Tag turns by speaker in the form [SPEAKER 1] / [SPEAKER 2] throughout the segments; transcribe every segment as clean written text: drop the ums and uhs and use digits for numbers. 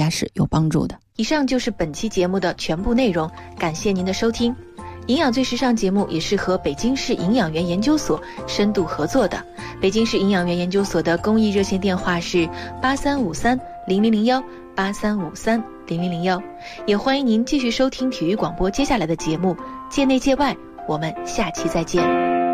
[SPEAKER 1] 是有帮助的。
[SPEAKER 2] 以上就是本期节目的全部内容，感谢您的收听。营养最时尚节目也是和北京市营养员研究所深度合作的。北京市营养员研究所的公益热线电话是83530001 83530001，也欢迎您继续收听体育广播接下来的节目，界内界外，我们下期再见。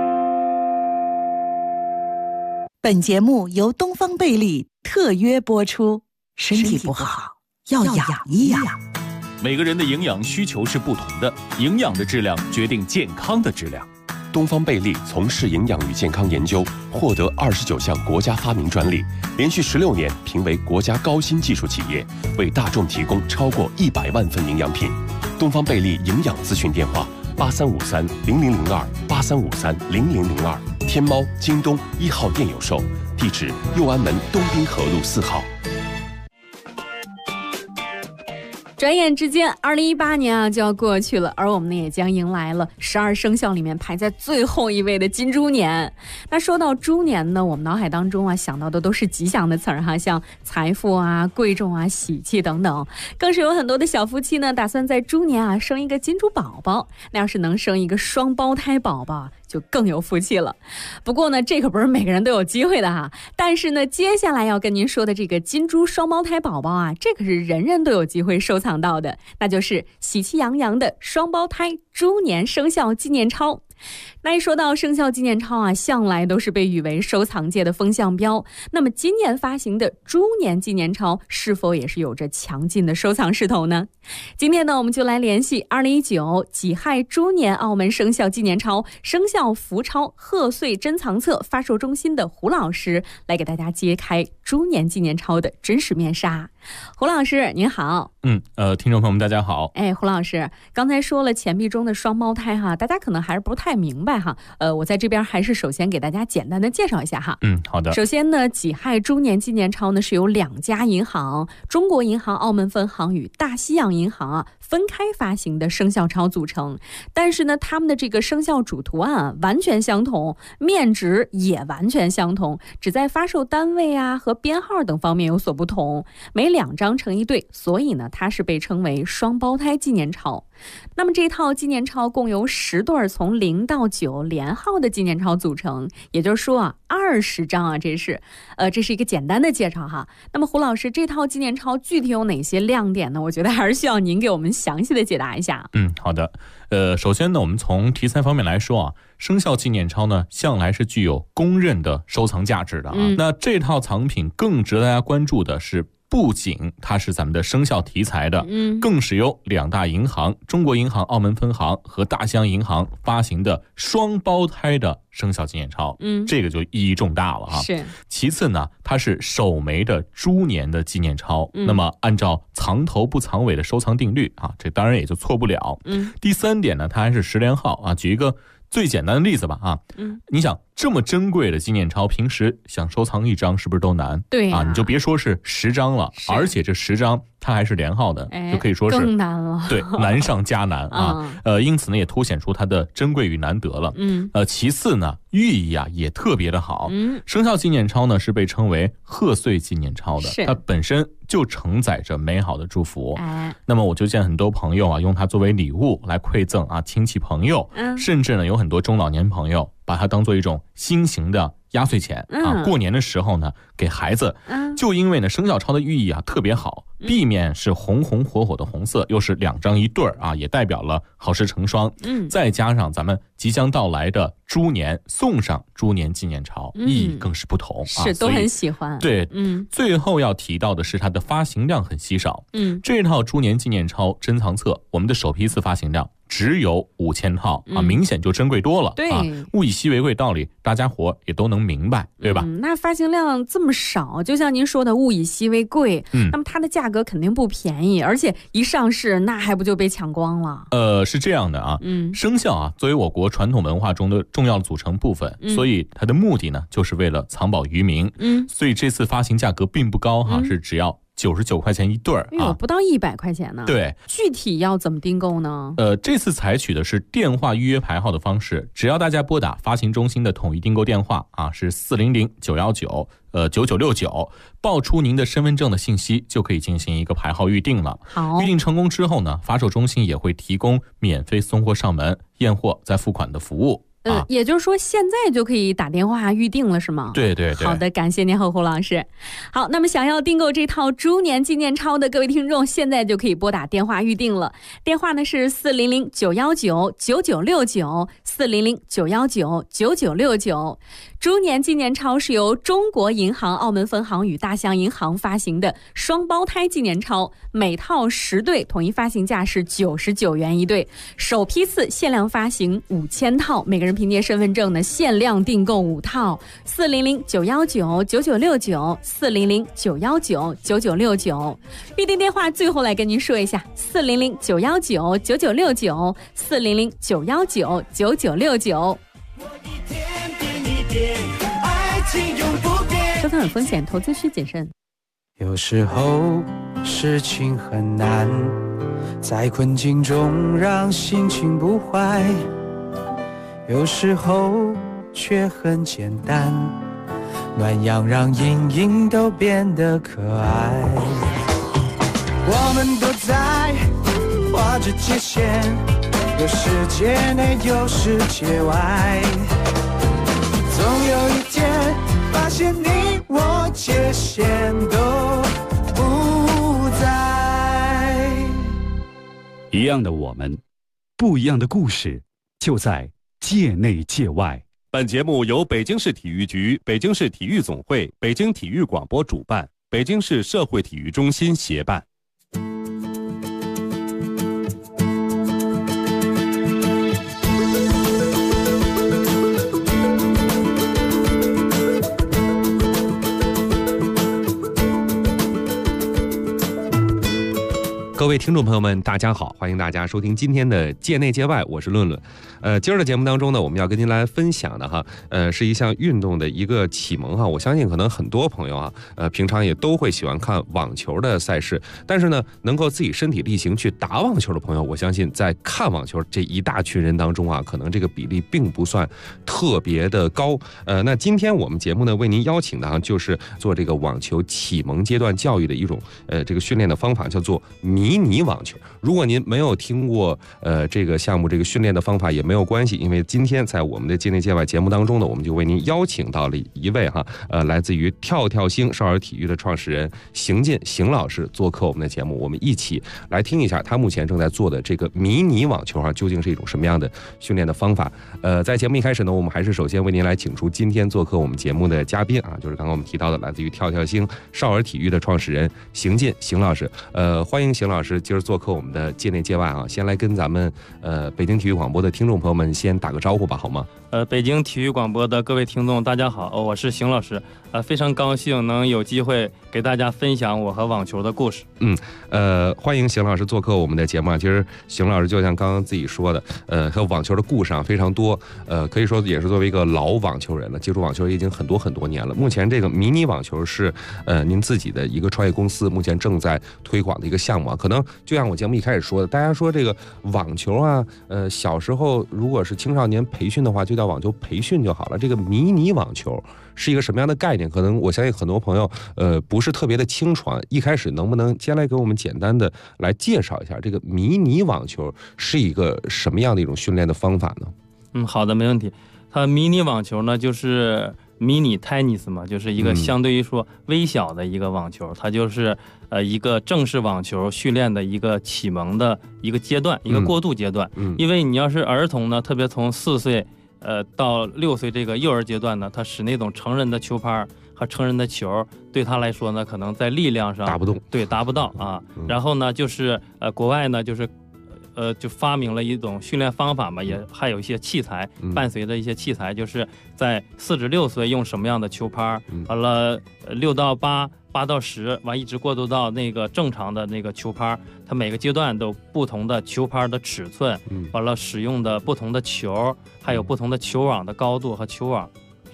[SPEAKER 3] 本节目由东方贝利特约播出。身体不好要养一养。
[SPEAKER 4] 每个人的营养需求是不同的，营养的质量决定健康的质量。
[SPEAKER 5] 东方贝利从事营养与健康研究，获得29项国家发明专利，连续16年评为国家高新技术企业，为大众提供超过100万份营养品。东方贝利营养咨询电话83530002 83530002，天猫、京东1号店有售，地址右安门东滨河路4号。
[SPEAKER 6] 转眼之间2018年就要过去了，而我们呢也将迎来了12生肖里面排在最后一位的金猪年。那说到猪年呢，我们脑海当中想到的都是吉祥的词儿哈，像财富贵重喜气等等，更是有很多的小夫妻呢打算在猪年生一个金猪宝宝。那要是能生一个双胞胎宝宝就更有福气了。不过呢，这可不是每个人都有机会的哈。但是呢，接下来要跟您说的这个金猪双胞胎宝宝这可是人人都有机会收藏到的，那就是喜气洋洋的双胞胎猪年生肖纪念钞。那一说到生肖纪念钞向来都是被誉为收藏界的风向标。那么今年发行的猪年纪念钞是否也是有着强劲的收藏势头呢？今天呢，我们就来联系2019己亥猪年澳门生肖纪念钞生肖福钞贺岁珍藏册发售中心的胡老师，来给大家揭开猪年纪念钞的真实面纱。胡老师您好。
[SPEAKER 4] 听众朋友们大家好。
[SPEAKER 6] 胡老师刚才说了钱币中的双胞胎大家可能还是不太明白我在这边还是首先给大家简单的介绍一下
[SPEAKER 4] 好的。
[SPEAKER 6] 首先呢，己亥猪年纪念钞呢是由2家银行中国银行澳门分行与大西洋银行分开发行的生肖钞组成，但是呢他们的这个生肖主图案完全相同，面值也完全相同，只在发售单位和编号等方面有所不同，每2张成一对，所以呢它是被称为双胞胎纪念钞。那么这套纪念钞共由10对从0到9连号的纪念钞组成，也就是说20张这是一个简单的介绍那么胡老师，这套纪念钞具体有哪些亮点呢？我觉得还是需要您给我们详细的解答一下。
[SPEAKER 4] 好的。首先呢，我们从题材方面来说生肖纪念钞呢向来是具有公认的收藏价值的那这套藏品更值得大家关注的是，不仅它是咱们的生肖题材的，更是由2大银行中国银行澳门分行和大西洋银行发行的双胞胎的生肖纪念钞，这个就意义重大了
[SPEAKER 6] 是。
[SPEAKER 4] 其次呢，它是首枚的猪年的纪念钞，那么按照藏头不藏尾的收藏定律这当然也就错不了。第3点呢，它还是10连号举一个最简单的例子吧你想这么珍贵的纪念钞，平时想收藏1张是不是都难？
[SPEAKER 6] 对
[SPEAKER 4] 你就别说是10张了，而且这10张它还是连号的，就可以说是
[SPEAKER 6] 更难了。
[SPEAKER 4] 对，难上加难因此呢也凸显出它的珍贵与难得了。其次呢，寓意也特别的好。生肖纪念钞呢是被称为贺岁纪念钞的，它本身就承载着美好的祝福。那么我就见很多朋友用它作为礼物来馈赠亲戚朋友，甚至呢有很多中老年朋友把它当做一种新型的压岁钱过年的时候呢给孩子。就因为呢生肖钞的寓意特别好，避免是红红火火的红色，又是2张一对也代表了好事成双。再加上咱们即将到来的猪年，送上猪年纪念钞，意义更是不同
[SPEAKER 6] 是都很喜欢。
[SPEAKER 4] 对，最后要提到的是它的发行量很稀少。这套猪年纪念钞珍藏册，我们的首批次发行量只有5000套明显就珍贵多了。
[SPEAKER 6] 对
[SPEAKER 4] 物以稀为贵道理大家伙也都能明白，对吧？
[SPEAKER 6] 那发行量这么少，就像您说的物以稀为贵，那么它的价格肯定不便宜，而且一上市那还不就被抢光了？
[SPEAKER 4] 是这样的生肖作为我国传统文化中的重要组成部分，所以它的目的呢就是为了藏宝于民。所以这次发行价格并不高是只要 99块钱一对儿
[SPEAKER 6] 啊，不到100块钱呢。
[SPEAKER 4] 对，
[SPEAKER 6] 具体要怎么订购呢？
[SPEAKER 4] 这次采取的是电话预约排号的方式，只要大家拨打发行中心的统一订购电话啊，是400-919-9969，报出您的身份证的信息，就可以进行一个排号预定了。
[SPEAKER 6] 好，
[SPEAKER 4] 预定成功之后呢，发售中心也会提供免费送货上门、验货再付款的服务。
[SPEAKER 6] 也就是说现在就可以打电话预定了是吗？
[SPEAKER 4] 对对对。
[SPEAKER 6] 好的，感谢您胡老师。好，那么想要订购这套猪年纪念钞的各位听众，现在就可以拨打电话预定了。电话呢是400-919-9969 400-919-9969。猪年纪念钞是由中国银行澳门分行与大象银行发行的双胞胎纪念钞，每套10对，统一发行价是99元一对，首批次限量发行5000套，每个人凭借身份证呢限量订购5套。400-919-9969 400-919-9969。预订电话最后来跟您说一下，400-919-9969 400-919-9969。收看有风险，投资需谨慎。
[SPEAKER 1] 有时候事情很难，在困境中让心情不坏，有时候却很简单，暖阳让阴影都变得可爱。我们都在画着界限，有世界内有世界外，总有一天发现你我界限都不在。
[SPEAKER 7] 一样的我们，不一样的故事，就在界内界外。
[SPEAKER 5] 本节目由北京市体育局、北京市体育总会、北京体育广播主办，北京市社会体育中心协办。各位听众朋友们，大家好，欢迎大家收听今天的界内界外，我是论论。今儿的节目当中呢，我们要跟您来分享的哈，是一项运动的一个启蒙哈。我相信可能很多朋友啊，平常也都会喜欢看网球的赛事，但是呢，能够自己身体力行去打网球的朋友，我相信在看网球这一大群人当中啊，可能这个比例并不算特别的高。那今天我们节目呢，为您邀请的就是做这个网球启蒙阶段教育的一种这个训练的方法，叫做迷你网球。如果您没有听过这个项目这个训练的方法也没有关系，因为今天在我们的界内界外节目当中呢，我们就为您邀请到了一位来自于跳跳星少儿体育的创始人邢进邢老师做客我们的节目，我们一起来听一下他目前正在做的这个迷你网球究竟是一种什么样的训练的方法。在节目一开始呢，我们还是首先为您来请出今天做客我们节目的嘉宾就是刚刚我们提到的来自于跳跳星少儿体育的创始人邢进邢老师。欢迎邢老师今儿做客我们的界内界外先来跟咱们北京体育广播的听众朋友们先打个招呼吧，好吗？
[SPEAKER 8] 北京体育广播的各位听众大家好，我是邢老师，非常高兴能有机会给大家分享我和网球的故事。
[SPEAKER 5] 欢迎邢老师做客我们的节目其实邢老师就像刚刚自己说的和网球的故事非常多，可以说也是作为一个老网球人了，接触网球已经很多年了。目前这个迷你网球是您自己的一个创业公司目前正在推广的一个项目可能就像我节目一开始说的，大家说这个网球小时候如果是青少年培训的话就叫网球培训就好了，这个迷你网球是一个什么样的概念？可能我相信很多朋友不是特别的清楚一开始能不能先来给我们简单的来介绍一下这个迷你网球是一个什么样的一种训练的方法呢？
[SPEAKER 8] 好的，没问题。它迷你网球呢就是迷你 tennis 嘛，就是一个相对于说微小的一个网球，它就是一个正式网球训练的一个启蒙的一个阶段，一个过渡阶段。因为你要是儿童呢，特别从4岁到6岁这个幼儿阶段呢，他使那种成人的球拍和成人的球，对他来说呢，可能在力量上
[SPEAKER 5] 达不动，
[SPEAKER 8] 对，达不到然后呢，就是国外呢，就是就发明了一种训练方法嘛，也还有一些器材，伴随着一些器材，就是在4至6岁用什么样的球拍，完了6到8、8到10，完一直过渡到那个正常的那个球拍，它每个阶段都不同的球拍的尺寸，完了使用的不同的球，还有不同的球网的高度和球网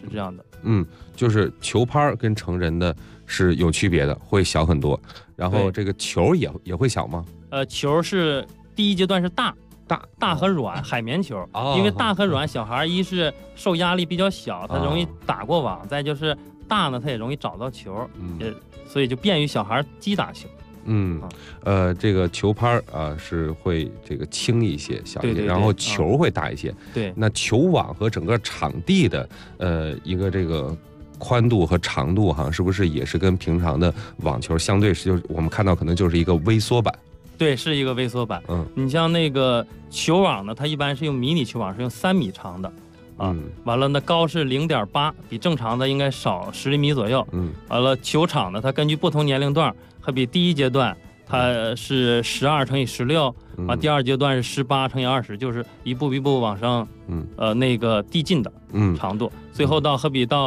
[SPEAKER 8] 是这样的。
[SPEAKER 5] 就是球拍跟成人的是有区别的，会小很多。然后这个球也会小吗？
[SPEAKER 8] 球是第一阶段是大和软海绵球，因为大和软小孩一是受压力比较小，他容易打过网，再就是大呢，他也容易找到球，所以就便于小孩击打球。
[SPEAKER 5] 这个球拍是会这个轻一些、小一些，然后球会大一些。
[SPEAKER 8] 对，
[SPEAKER 5] 那球网和整个场地的一个这个宽度和长度是不是也是跟平常的网球相对是，就是我们看到可能就是一个微缩版？
[SPEAKER 8] 对，是一个微缩版。你像那个球网呢，它一般是用迷你球网，是用3米长的。完了呢，高是0.8，比正常的应该少10厘米左右。完了，球场呢，它根据不同年龄段，它比第一阶段它是12乘以16，第二阶段是18乘以20，就是一步一步往上，那个递进的长度。最后到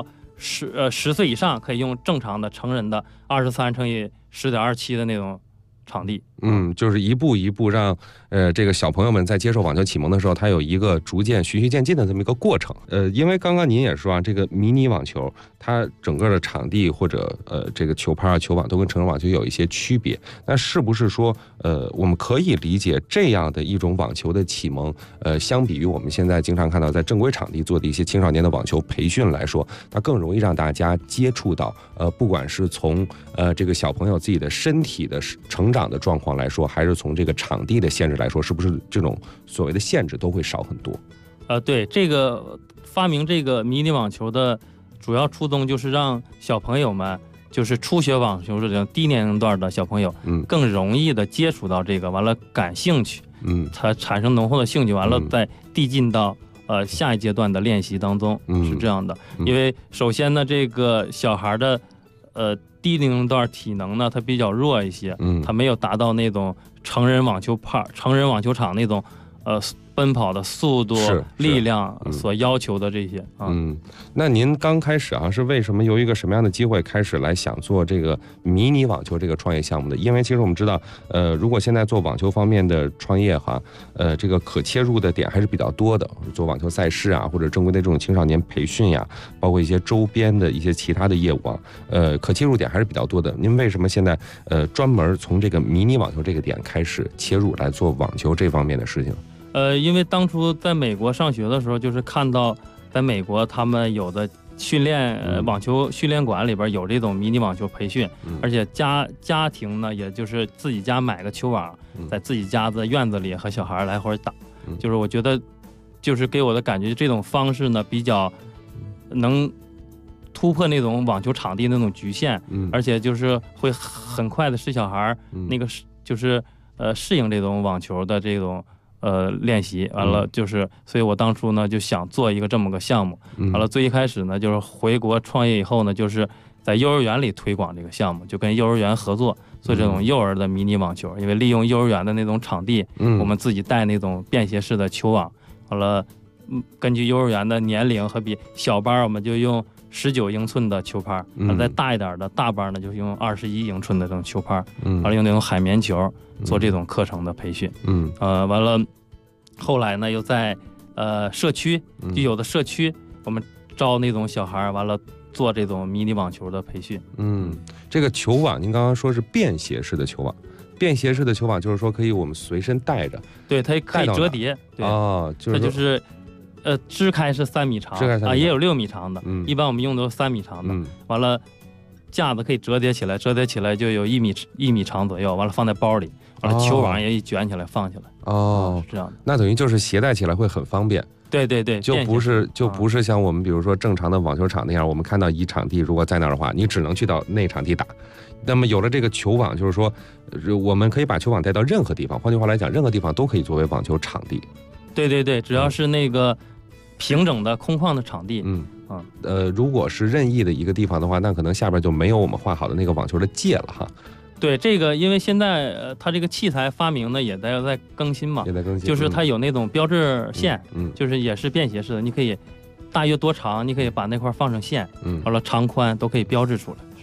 [SPEAKER 8] 10岁以上可以用正常的成人的23乘以10.27的那种场地。
[SPEAKER 5] 就是一步一步让这个小朋友们在接受网球启蒙的时候，他有一个逐渐循序渐进的这么一个过程。因为刚刚您也说这个迷你网球它整个的场地或者这个球拍球网都跟成人网球有一些区别，那是不是说我们可以理解这样的一种网球的启蒙，相比于我们现在经常看到在正规场地做的一些青少年的网球培训来说，它更容易让大家接触到不管是从这个小朋友自己的身体的成长的状况来说，还是从这个场地的限制来说，是不是这种所谓的限制都会少很多？
[SPEAKER 8] 对，这个发明这个迷你网球的主要初衷就是让小朋友们，就是初学网球这种低年龄段的小朋友，更容易的接触到这个，完了感兴趣，他产生浓厚的兴趣，完了再递进到下一阶段的练习当中，是这样的。因为首先呢，这个小孩的低龄段体能呢，它比较弱一些，它没有达到那种成人网球场那种奔跑的速度、力量所要求的这些。
[SPEAKER 5] 那您刚开始是为什么由一个什么样的机会开始来想做这个迷你网球这个创业项目的？因为其实我们知道，如果现在做网球方面的创业这个可切入的点还是比较多的，做网球赛事或者正规的这种青少年培训包括一些周边的一些其他的业务可切入点还是比较多的。您为什么现在专门从这个迷你网球这个点开始切入来做网球这方面的事情？
[SPEAKER 8] 因为当初在美国上学的时候，就是看到在美国他们有的训练网球训练馆里边有这种迷你网球培训，而且家庭呢，也就是自己家买个球网，在自己家的院子里和小孩来回打。就是我觉得，就是给我的感觉，这种方式呢比较能突破那种网球场地那种局限，而且就是会很快的使小孩那个就是适应这种网球的这种练习。完了就是，所以我当初呢就想做一个这么个项目。完了最一开始呢，就是回国创业以后呢，就是在幼儿园里推广这个项目，就跟幼儿园合作做这种幼儿的迷你网球。因为利用幼儿园的那种场地，我们自己带那种便携式的球网。完了，根据幼儿园的年龄和比小班，我们就用19英寸的球拍，再大一点的大班呢，就用21英寸的这种球拍，完了用那种海绵球做这种课程的培训。完了，后来呢又在社区，就有的社区我们招那种小孩，完了做这种迷你网球的培训。
[SPEAKER 5] 这个球网您刚刚说是便携式的球网。便携式的球网就是说可以我们随身带着，
[SPEAKER 8] 对，它可以折叠，对，它就是支开是3米长，也有6米长的，一般我们用的都3米长的。完了，架子可以折叠起来，折叠起来就有1米长左右，完了放在包里，完了球网也一卷起来放起来。是这样的。那
[SPEAKER 5] 等于就是携带起来会很方便。
[SPEAKER 8] 对，
[SPEAKER 5] 就不是像我们比如说正常的网球场那样，我们看到一场地如果在那儿的话，你只能去到那场地打。那么有了这个球网，就是说我们可以把球网带到任何地方，换句话来讲，任何地方都可以作为网球场地。
[SPEAKER 8] 对，只要是那个平整的空旷的场地。
[SPEAKER 5] 如果是任意的一个地方的话，那可能下边就没有我们画好的那个网球的界了哈。
[SPEAKER 8] 对，这个因为现在它这个器材发明呢也在更新嘛，就是它有那种标志线，就是也是便携式的，你可以大约多长，你可以把那块放上线，完了长宽都可以标志出来。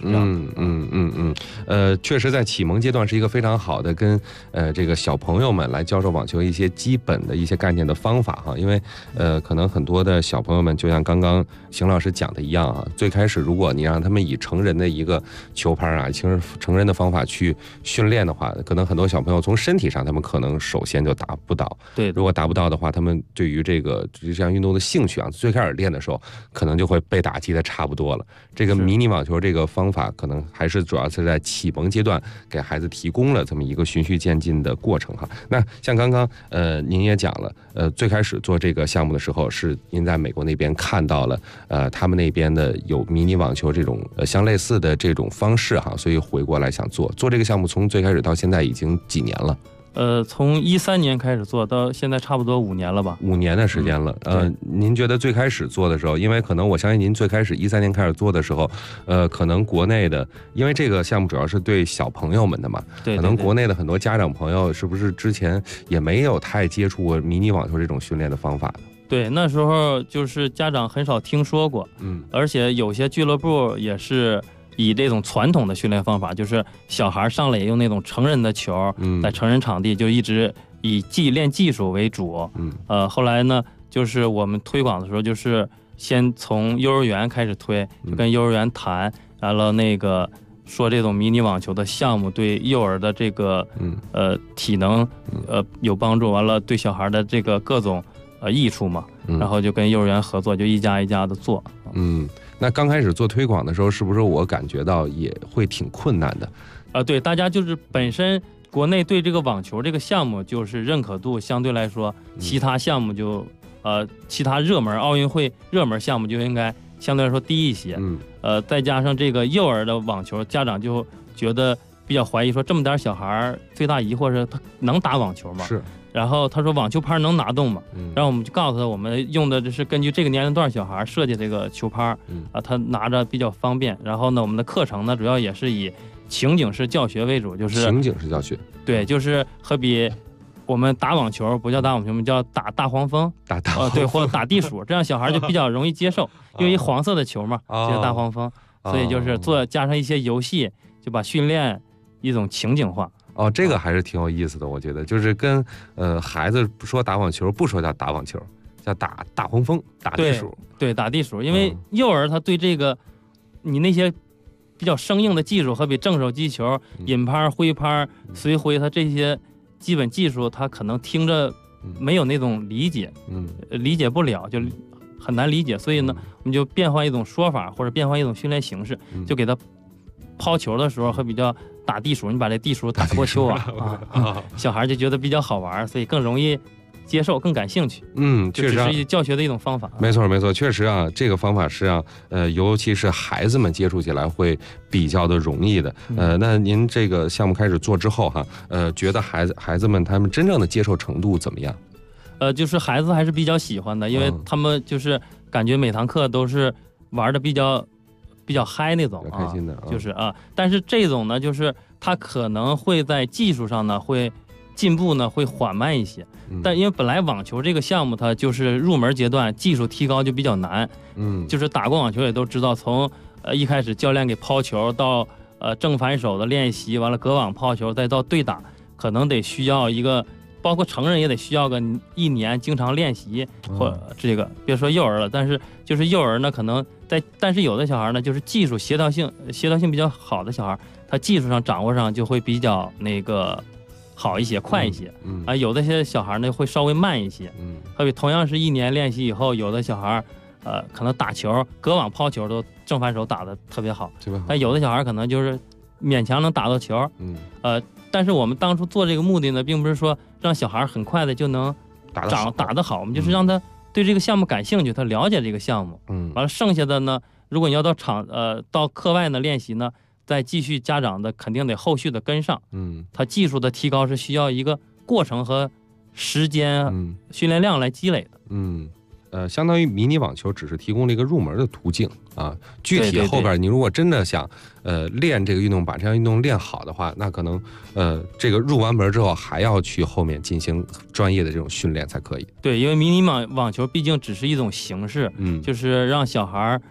[SPEAKER 9] 确实在启蒙阶段是一个非常好的跟这个小朋友们来教授网球一些基本的一些概念的方法哈，因为可能很多的小朋友们就像刚刚邢老师讲的一样啊，最开始如果你让他们以成人的一个球拍啊，成人的方法去训练的话，可能很多小朋友从身体上他们可能首先就达不到，
[SPEAKER 8] 对，
[SPEAKER 9] 如果达不到的话，他们对于这项运动的兴趣啊，最开始练的时候可能就会被打击的差不多了。这个迷你网球这个方法可能还是主要是在启蒙阶段给孩子提供了这么一个循序渐进的过程哈。那像刚刚您也讲了，最开始做这个项目的时候是您在美国那边看到了他们那边的有迷你网球这种相类似的这种方式哈，所以回过来想做这个项目，从最开始到现在已经几年了？
[SPEAKER 8] 从13年开始做到现在差不多5年了吧？5
[SPEAKER 9] 年的时间了。您觉得最开始做的时候，因为可能我相信您最开始13年开始做的时候，可能国内的，因为这个项目主要是对小朋友们的嘛，
[SPEAKER 8] 对，
[SPEAKER 9] 可能国内的很多家长朋友是不是之前也没有太接触过迷你网球这种训练的方法的？
[SPEAKER 8] 对，那时候就是家长很少听说过，而且有些俱乐部也是以这种传统的训练方法，就是小孩上来也用那种成人的球，在成人场地就一直以练技术为主。后来呢，就是我们推广的时候，就是先从幼儿园开始推，就跟幼儿园谈，完了那个说这种迷你网球的项目对幼儿的这个体能有帮助，完了对小孩的这个各种益处嘛，然后就跟幼儿园合作，就一家一家的做。
[SPEAKER 9] 那刚开始做推广的时候，是不是我感觉到也会挺困难的？
[SPEAKER 8] 对，大家就是本身国内对这个网球这个项目就是认可度相对来说，其他项目就其他热门奥运会热门项目就应该相对来说低一些。再加上这个幼儿的网球，家长就觉得比较怀疑，说这么点小孩最大疑惑是他能打网球吗？
[SPEAKER 9] 是。
[SPEAKER 8] 然后他说网球拍能拿动吗？然后我们就告诉他，我们用的就是根据这个年龄段小孩设计这个球拍，他拿着比较方便。然后呢，我们的课程呢主要也是以情景式教学为主，就是
[SPEAKER 9] 情景式教学。
[SPEAKER 8] 对，就是好比我们打网球不叫打网球，我们叫打大黄蜂，对，或者打地鼠，这样小孩就比较容易接受，因为黄色的球嘛，就是大黄蜂，所以就是加上一些游戏，就把训练一种情景化。
[SPEAKER 9] 这个还是挺有意思的，我觉得就是跟孩子说打网球，不说叫打网球，叫打大黄蜂、打地鼠。
[SPEAKER 8] 对，打地鼠，因为幼儿他对这个你那些比较生硬的技术，好比正手击球、引拍、挥拍、随挥，他这些基本技术，他可能听着没有那种理解，理解不了，就很难理解。所以呢，我们就变换一种说法，或者变换一种训练形式，就给他抛球的时候和比较打地鼠，你把这地鼠打过球小孩就觉得比较好玩，所以更容易接受，更感兴趣。
[SPEAKER 9] 确实
[SPEAKER 8] 是教学的一种方法。
[SPEAKER 9] 没错，确实啊，这个方法是让尤其是孩子们接触起来会比较的容易的。那您这个项目开始做之后哈，觉得孩子们他们真正的接受程度怎么样？
[SPEAKER 8] 就是孩子还是比较喜欢的，因为他们就是感觉每堂课都是玩的比较嗨那种，
[SPEAKER 9] 开心的，
[SPEAKER 8] 就是但是这种呢，就是他可能会在技术上呢会进步呢会缓慢一些，但因为本来网球这个项目它就是入门阶段，技术提高就比较难，就是打过网球也都知道，从一开始教练给抛球到正反手的练习，完了隔网抛球，再到对打，可能得需要一个，包括成人也得需要个1年经常练习，或这个别说幼儿了，但是就是幼儿呢，可能但是有的小孩呢，就是技术协调性比较好的小孩，他技术上掌握上就会比较那个好一些，快一些。有的些小孩呢会稍微慢一些。好比同样是1年练习以后，有的小孩可能打球隔网抛球都正反手打得特别好，但有的小孩可能就是勉强能打到球。但是我们当初做这个目的呢，并不是说让小孩很快的就能打得好，我们就是让他对这个项目感兴趣，他了解这个项目。完了剩下的呢，如果你要到到课外呢练习呢，再继续家长的肯定得后续的跟上。他技术的提高是需要一个过程和时间、训练量来积累的。
[SPEAKER 9] 相当于迷你网球只是提供了一个入门的途径啊。具体后边你如果真的想练这个运动，把这项运动练好的话，那可能这个入完门之后还要去后面进行专业的这种训练才可以。
[SPEAKER 8] 对，因为迷你网球毕竟只是一种形式，就是让小孩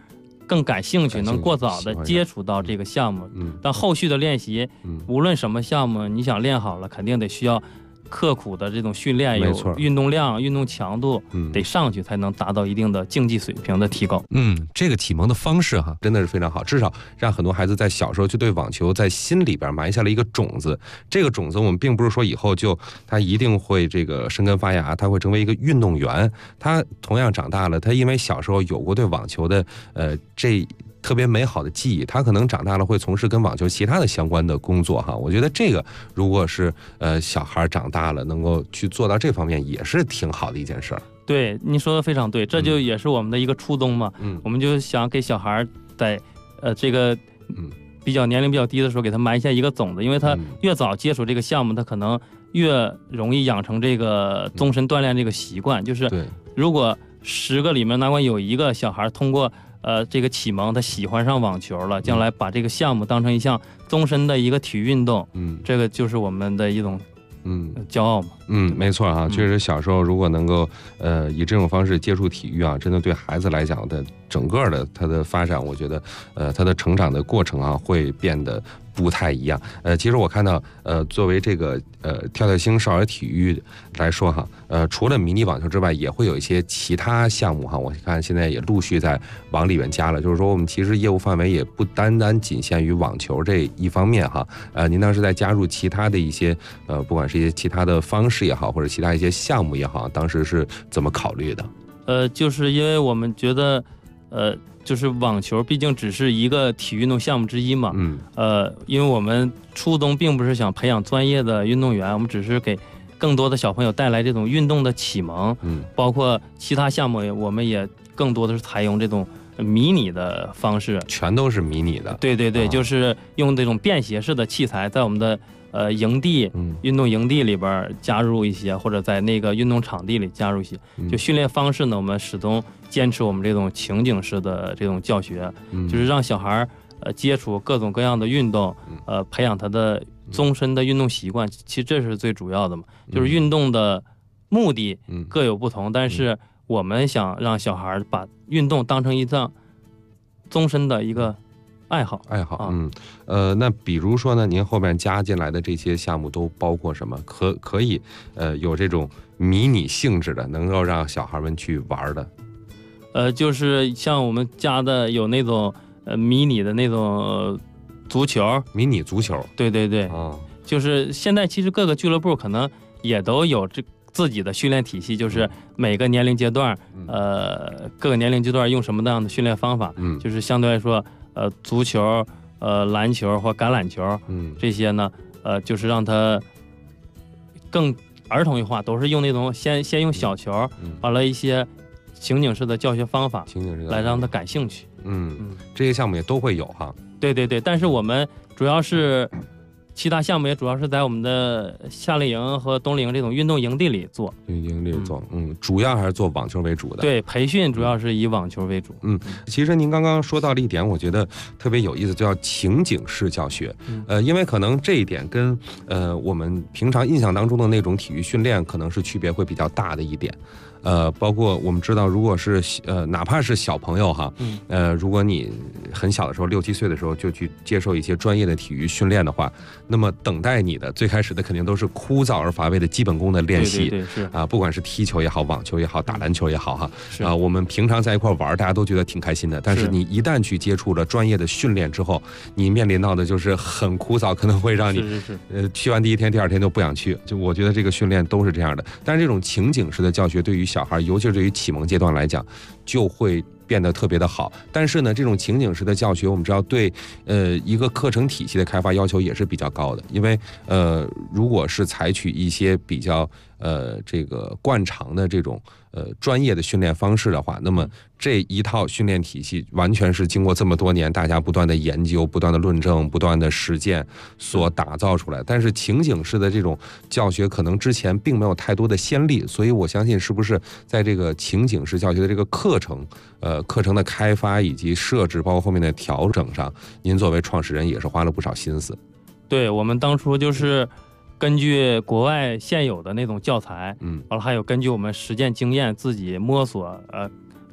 [SPEAKER 8] 更感兴趣，能过早的接触到这个项目。但后续的练习，无论什么项目，你想练好了，肯定得需要刻苦的这种训练，有运动量、运动强度，得上去才能达到一定的竞技水平的提高。
[SPEAKER 9] 这个启蒙的方式哈，真的是非常好，至少让很多孩子在小时候就对网球在心里边埋下了一个种子。这个种子我们并不是说以后就他一定会这个生根发芽，他会成为一个运动员。他同样长大了，他因为小时候有过对网球的这特别美好的记忆，他可能长大了会从事跟网球其他的相关的工作哈。我觉得这个如果是小孩长大了能够去做到这方面，也是挺好的一件事儿。
[SPEAKER 8] 对，您说的非常对，这就也是我们的一个初衷嘛。我们就想给小孩在这个年龄比较低的时候，给他埋下一个种子，因为他越早接触这个项目，他可能越容易养成这个终身锻炼这个习惯。就是如果10个里面哪管有一个小孩通过这个启蒙，他喜欢上网球了，将来把这个项目当成一项终身的一个体育运动，这个就是我们的一种骄傲嘛。
[SPEAKER 9] 没错哈，确实小时候如果能够以这种方式接触体育啊，真的对孩子来讲的整个的他的发展，我觉得他的成长的过程啊会变得不太一样。其实我看到作为这个跳跳星少儿体育来说哈，除了迷你网球之外，也会有一些其他项目哈。我看现在也陆续在往里面加了，就是说我们其实业务范围也不单单仅限于网球这一方面哈。您当时在加入其他的一些不管是一些其他的方式也好，或者其他一些项目也好，当时是怎么考虑的？
[SPEAKER 8] 就是因为我们觉得就是网球毕竟只是一个体育运动项目之一嘛，因为我们初衷并不是想培养专业的运动员，我们只是给更多的小朋友带来这种运动的启蒙，包括其他项目我们也更多的是采用这种迷你的方式，
[SPEAKER 9] 全都是迷你的。
[SPEAKER 8] 对，就是用这种便携式的器材，在我们的营地、运动营地里边加入一些，或者在那个运动场地里加入一些。就训练方式呢，我们始终坚持我们这种情景式的这种教学，就是让小孩接触各种各样的运动，培养他的终身的运动习惯。其实这是最主要的嘛，就是运动的目的各有不同，但是我们想让小孩把运动当成一项终身的一个爱好。
[SPEAKER 9] 那比如说呢，您后面加进来的这些项目都包括什么？可以有这种迷你性质的，能够让小孩们去玩的。
[SPEAKER 8] 就是像我们加的有那种迷你的那种足球，
[SPEAKER 9] 迷你足球。
[SPEAKER 8] 对，就是现在其实各个俱乐部可能也都有自己的训练体系，就是每个年龄阶段，各个年龄阶段用什么样的训练方法，就是相对来说，足球、篮球或橄榄球，这些呢，就是让它更儿童化，都是用那种先用小球，完了一些情景式的教学方法，来让他感兴趣。
[SPEAKER 9] 这些项目也都会有哈。
[SPEAKER 8] 对，但是我们主要是。其他项目也主要是在我们的夏令营和冬令营这种运动营地里做，
[SPEAKER 9] 主要还是做网球为主的。
[SPEAKER 8] 对，培训主要是以网球为主。
[SPEAKER 9] 其实您刚刚说到了一点，我觉得特别有意思，叫情景式教学。因为可能这一点跟我们平常印象当中的那种体育训练可能是区别会比较大的一点。包括我们知道，如果是哪怕是小朋友哈，如果你很小的时候6、7岁的时候就去接受一些专业的体育训练的话，那么等待你的最开始的肯定都是枯燥而乏味的基本功的练习。
[SPEAKER 8] 是
[SPEAKER 9] 不管是踢球也好，网球也好，打篮球也好哈，我们平常在一块玩，大家都觉得挺开心的。但是你一旦去接触了专业的训练之后，你面临到的就是很枯燥，可能会让你去完第一天、第二天就不想去。就我觉得这个训练都是这样的。但是这种情景式的教学对于小孩，尤其是对于启蒙阶段来讲，就会变得特别的好。但是呢，这种情景式的教学，我们知道对一个课程体系的开发要求也是比较高的。因为如果是采取一些比较这个惯常的这种专业的训练方式的话，那么这一套训练体系完全是经过这么多年大家不断的研究、不断的论证、不断的实践所打造出来。但是情景式的这种教学可能之前并没有太多的先例，所以我相信是不是在这个情景式教学的这个课程的开发以及设置，包括后面的调整上，您作为创始人也是花了不少心思。
[SPEAKER 8] 对，我们当初就是根据国外现有的那种教材，完了还有根据我们实践经验自己摸索，就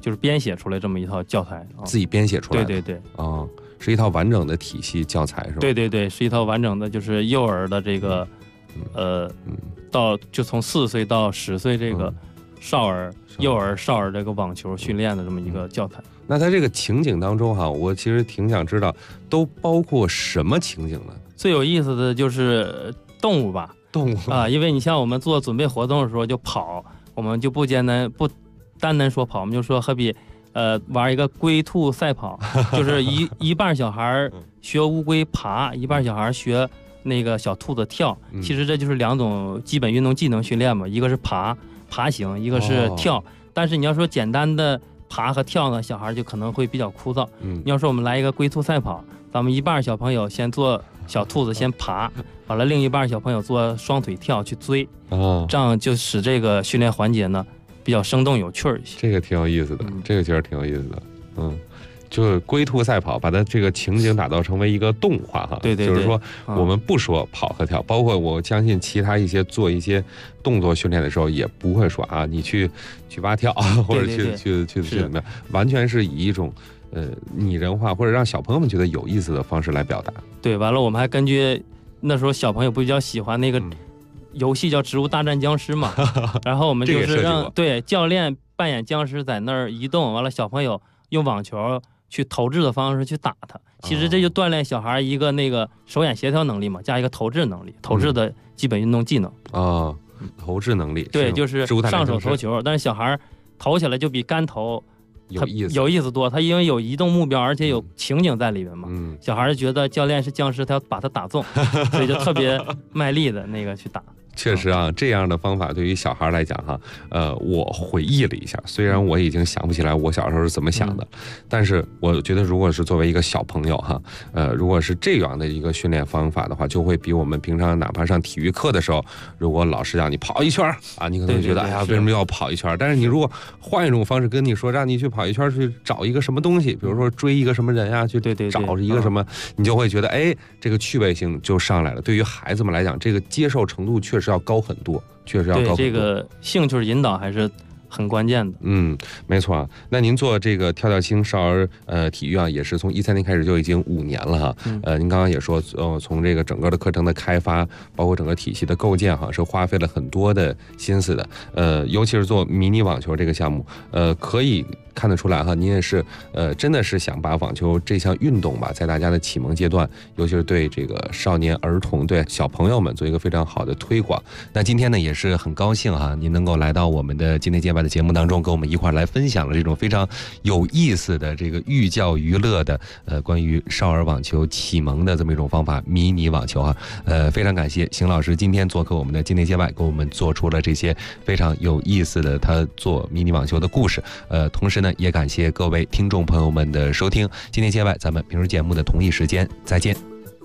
[SPEAKER 8] 就是编写出来这么一套教材，
[SPEAKER 9] 自己编写出来的。
[SPEAKER 8] 对对对，
[SPEAKER 9] 是一套完整的体系教材是吧？
[SPEAKER 8] 对对对，是一套完整的，就是幼儿的这个，到就从4岁到10岁这个幼儿少儿这个网球训练的这么一个教材。
[SPEAKER 9] 那在这个情景当中哈，我其实挺想知道，都包括什么情景呢？
[SPEAKER 8] 最有意思的就是动物吧，
[SPEAKER 9] 动物
[SPEAKER 8] 啊，因为你像我们做准备活动的时候就跑，我们就不单单说跑，我们就说何比玩一个龟兔赛跑，就是一半小孩学乌龟爬，一半小孩学那个小兔子跳。其实这就是2种基本运动技能训练嘛，一个是爬行，一个是跳。但是你要说简单的爬和跳呢，小孩就可能会比较枯燥。你要说我们来一个龟兔赛跑，咱们一半小朋友先做小兔子先爬，完了另一半小朋友做双腿跳去追，这样就使这个训练环节呢比较生动有趣一些。
[SPEAKER 9] 这个挺有意思的，这个其实挺有意思的。就是龟兔赛跑，把它这个情景打造成为一个动画哈。
[SPEAKER 8] 对对对，
[SPEAKER 9] 就是说我们不说跑和跳，包括我相信其他做一些动作训练的时候，也不会说啊，你去蛙跳或者去怎么样，完全是以一种拟人化或者让小朋友们觉得有意思的方式来表达。
[SPEAKER 8] 对，完了我们还根据那时候小朋友比较喜欢那个游戏叫《植物大战僵尸》嘛，然后我们就是让教练扮演僵尸在那儿移动，完了小朋友用网球去投掷的方式去打它。其实这就锻炼小孩一个那个手眼协调能力嘛，加一个投掷能力，投掷的基本运动技能
[SPEAKER 9] 投掷能力。
[SPEAKER 8] 对，就是上手投球，但是小孩投起来就比干投有意思多，他因为有移动目标，而且有情景在里面嘛。小孩觉得教练是僵尸，他要把他打中，所以就特别卖力的那个去打。
[SPEAKER 9] 确实啊，这样的方法对于小孩来讲哈，我回忆了一下，虽然我已经想不起来我小时候是怎么想的，但是我觉得如果是作为一个小朋友哈，如果是这样的一个训练方法的话，就会比我们平常哪怕上体育课的时候，如果老师让你跑一圈啊，你可能会觉得哎呀，为什么要跑一圈？但是你如果换一种方式跟你说，让你去跑一圈去找一个什么东西，比如说追一个什么人啊，去找一个什么，你就会觉得哎，这个趣味性就上来了。对于孩子们来讲，这个接受程度确实要高很多，确实要高很多。
[SPEAKER 8] 这个兴趣引导还是很关键的。
[SPEAKER 9] 没错啊。那您做这个跳跳星少儿体育啊，也是从13年开始就已经5年了哈。您刚刚也说，从这个整个的课程的开发，包括整个体系的构建哈，是花费了很多的心思的。尤其是做迷你网球这个项目，可以看得出来哈，您也是真的是想把网球这项运动吧，在大家的启蒙阶段，尤其是对这个少年儿童、对小朋友们做一个非常好的推广。那今天呢，也是很高兴哈，您能够来到我们的今天街外的节目当中，跟我们一块来分享了这种非常有意思的这个寓教于乐的关于少儿网球启蒙的这么一种方法——迷你网球啊。非常感谢邢老师今天做客我们的今天街外，给我们做出了这些非常有意思的他做迷你网球的故事。同时呢，也感谢各位听众朋友们的收听。今天街外，咱们平时节目的同一时间再见。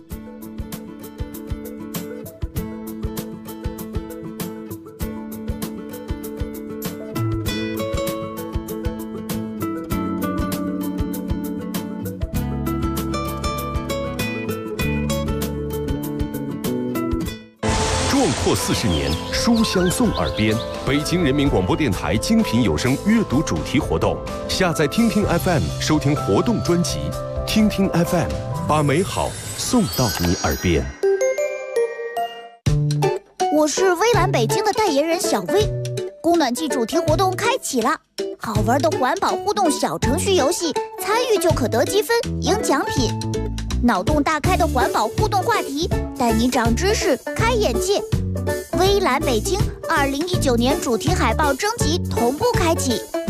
[SPEAKER 5] 壮阔40年，书香送耳边。北京人民广播电台精品有声阅读主题活动，下载听听 FM 收听活动专辑。听听 FM， 把美好送到你耳边。
[SPEAKER 10] 我是微蓝北京的代言人小薇。供暖季主题活动开启了，好玩的环保互动小程序游戏，参与就可得积分赢奖品。脑洞大开的环保互动话题，带你长知识开眼界。微蓝北京2019年主题海报征集同步开启。